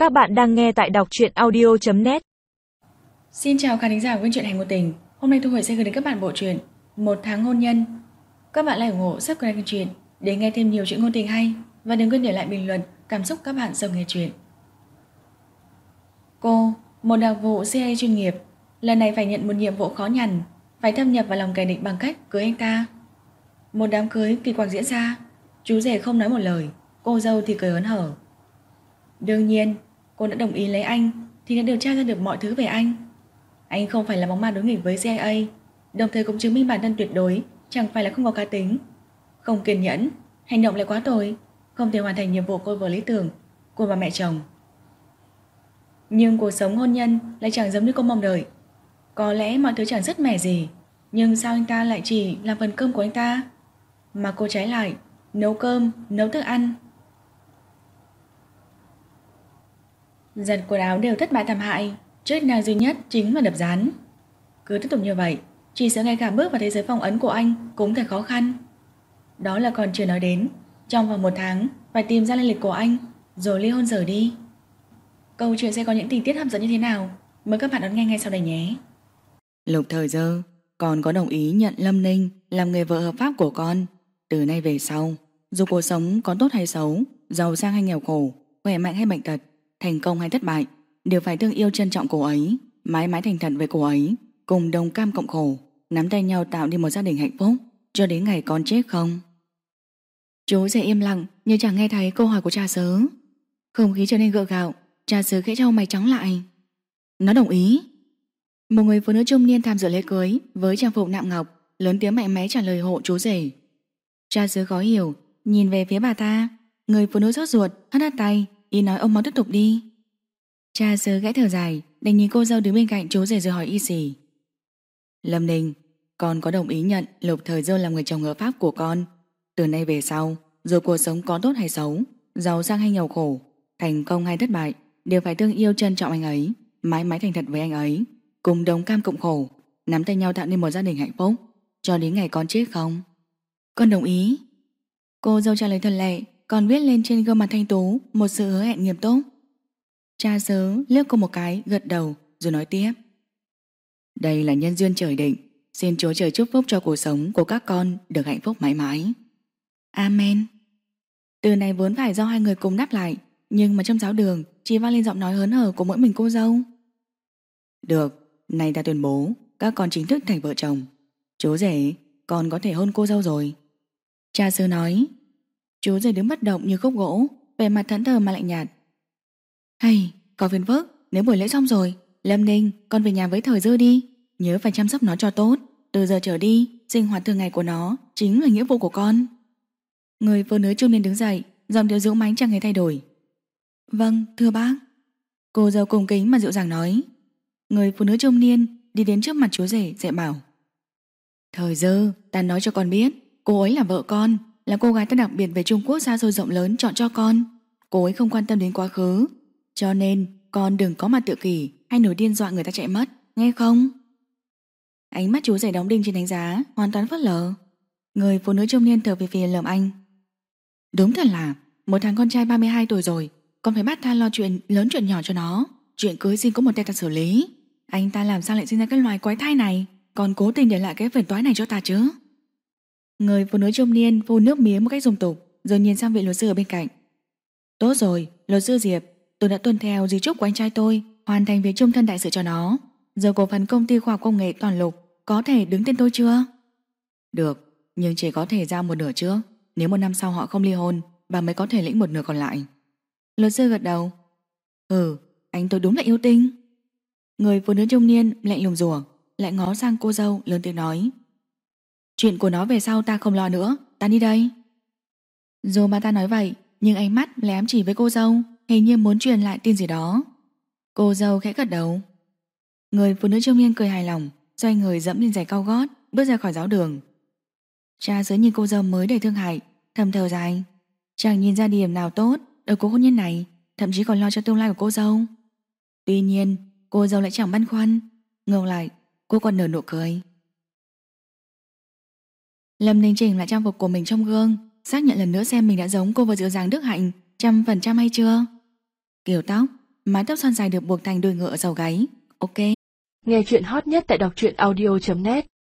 Các bạn đang nghe tại đọc truyện audio.net. Xin chào khán thính giả của kênh Truyện Hành Ngôn Tình. Hôm nay Thu Huệ sẽ gửi đến các bạn bộ truyện Một Tháng Hôn Nhân. Các bạn hãy ủng hộ subscribe kênh truyện để nghe thêm nhiều chuyện ngôn tình hay, và đừng quên để lại bình luận cảm xúc các bạn sau nghe truyện. Cô, một đặc vụ CIA chuyên nghiệp, lần này phải nhận một nhiệm vụ khó nhằn, phải thâm nhập vào lòng kẻ địch bằng cách cưới anh ta. Một đám cưới kỳ quặc diễn ra, chú rể không nói một lời, cô dâu thì cười hớn hở. Đương nhiên, cô đã đồng ý lấy anh thì đã điều tra ra được mọi thứ về anh. Anh không phải là bóng ma đối nghịch với CIA, đồng thời cũng chứng minh bản thân tuyệt đối chẳng phải là không có cá tính, không kiên nhẫn, hành động lại quá tồi, không thể hoàn thành nhiệm vụ cô vợ lý tưởng của bà mẹ chồng. Nhưng cuộc sống hôn nhân lại chẳng giống như cô mong đợi. Có lẽ mọi thứ chẳng rất mẻ gì, nhưng sao anh ta lại chỉ làm phần cơm của anh ta, mà cô trái lại nấu cơm, nấu thức ăn. Giặt quần áo đều thất bại thảm hại, chức năng duy nhất chính là đập dán. Cứ tiếp tục như vậy, chỉ sợ ngay cả bước vào thế giới phong ấn của anh cũng thật khó khăn. Đó là còn chưa nói đến, trong vòng 1 tháng phải tìm ra lai lịch của anh, rồi ly hôn rời đi. Câu chuyện sẽ có những tình tiết hấp dẫn như thế nào? Mời các bạn đón nghe ngay sau đây nhé. Lục Thời Dơ, con có đồng ý nhận Lâm Ninh làm người vợ hợp pháp của con. Từ nay về sau, dù cuộc sống có tốt hay xấu, giàu sang hay nghèo khổ, khỏe mạnh hay bệnh tật, thành công hay thất bại, đều phải thương yêu trân trọng cô ấy, mãi mãi thành thật với cô ấy, cùng đồng cam cộng khổ, nắm tay nhau tạo nên một gia đình hạnh phúc cho đến ngày con chết không? Chú rể im lặng như chẳng nghe thấy câu hỏi của cha xứ. Không khí trở nên gượng gạo, cha xứ khẽ trao mày trắng lại. Nó đồng ý. Một người phụ nữ trung niên tham dự lễ cưới với trang phục nạm ngọc lớn tiếng mạnh mẽ trả lời hộ chú rể. Cha xứ khó hiểu, nhìn về phía bà ta. Người phụ nữ sốt ruột hất hất tay, ý nói ông mau tiếp tục đi. Cha xứ gãy thở dài, đành nhìn cô dâu đứng bên cạnh chú rể rồi hỏi y xì. Lâm Ninh, con có đồng ý nhận Lục Thời Dơ làm người chồng hợp pháp của con. Từ nay về sau, dù cuộc sống có tốt hay xấu, giàu sang hay nghèo khổ, thành công hay thất bại, đều phải thương yêu trân trọng anh ấy, mãi mãi thành thật với anh ấy, cùng đồng cam cộng khổ, nắm tay nhau tạo nên một gia đình hạnh phúc cho đến ngày con chết không? Con đồng ý. Cô dâu trả lời thật lệ, còn viết lên trên gương mặt thanh tú một sự hứa hẹn nghiêm túc. Cha xứ liếc cô một cái, gật đầu rồi nói tiếp. Đây là nhân duyên trời định, xin Chúa trời chúc phúc cho cuộc sống của các con được hạnh phúc mãi mãi. Amen. Từ này vốn phải do hai người cùng đáp lại, nhưng mà trong giáo đường chỉ vang lên giọng nói hớn hở của mỗi mình cô dâu. Được, nay ta tuyên bố các con chính thức thành vợ chồng. Chú rể, con có thể hôn cô dâu rồi. Cha xứ nói. Chú rể đứng bất động như khúc gỗ, vẻ mặt thẫn thờ mà lạnh nhạt. Hay, có phiền phức, nếu buổi lễ xong rồi, Lâm Ninh, con về nhà với Thời Dơ đi, nhớ phải chăm sóc nó cho tốt. Từ giờ trở đi, sinh hoạt thường ngày của nó chính là nghĩa vụ của con. Người phụ nữ trung niên đứng dậy, giọng điệu dũng mãnh chẳng hề thay đổi. Vâng, thưa bác. Cô dâu cung kính mà dịu dàng nói. Người phụ nữ trung niên đi đến trước mặt chú rể, dạy bảo. Thời Dơ, ta nói cho con biết, cô ấy là vợ con, là cô gái ta đặc biệt về Trung Quốc xa xôi rộng lớn chọn cho con. Cô ấy không quan tâm đến quá khứ, cho nên con đừng có mặt tự kỷ hay nổi điên dọa người ta chạy mất, nghe không? Ánh mắt chú rể đóng đinh trên đánh giá, hoàn toàn phớt lờ. Người phụ nữ trung niên thở về phía Lâm Anh. Đúng thật là một thằng con trai 32 tuổi rồi, con phải bắt ta lo chuyện lớn chuyện nhỏ cho nó. Chuyện cưới xin có một tay ta xử lý. Anh ta làm sao lại sinh ra cái loài quái thai này, còn cố tình để lại cái phiền toái này cho ta chứ? Người phụ nữ trung niên phun nước mía một cách dung tục, rồi nhìn sang vị luật sư ở bên cạnh. Tốt rồi, luật sư Diệp, tôi đã tuân theo di chúc của anh trai tôi, hoàn thành việc chung thân đại sự cho nó. Giờ cổ phần công ty khoa học công nghệ Toàn Lục có thể đứng tên tôi chưa? Được, nhưng chỉ có thể giao một nửa trước. Nếu 1 năm sau họ không ly hôn, bà mới có thể lĩnh một nửa còn lại. Luật sư gật đầu. Anh tôi đúng là yêu tinh. Người phụ nữ trung niên lạnh lùng rủa, lại ngó sang cô dâu lớn tiếng nói. Chuyện của nó về sau ta không lo nữa, ta đi đây. Dù bà ta nói vậy, nhưng ánh mắt lại ám chỉ với cô dâu, hình như muốn truyền lại tin gì đó. Cô dâu khẽ gật đầu. Người phụ nữ trung niên cười hài lòng, xoay người dẫm lên giày cao gót, bước ra khỏi giáo đường. Cha xứ nhìn cô dâu mới đầy thương hại, thầm thở dài. Chẳng nhìn ra điểm nào tốt ở cuộc hôn nhân này, thậm chí còn lo cho tương lai của cô dâu. Tuy nhiên, cô dâu lại chẳng băn khoăn, ngược lại, cô còn nở nụ cười. Lâm Ninh chỉnh lại trang phục của mình trong gương, xác nhận lần nữa xem mình đã giống cô vợ dịu dàng đức hạnh 100% hay chưa. Kiểu tóc, mái tóc xoăn dài được buộc thành đuôi ngựa ở sau gáy. Ok. Nghe chuyện hot nhất tại đọc truyện audio.net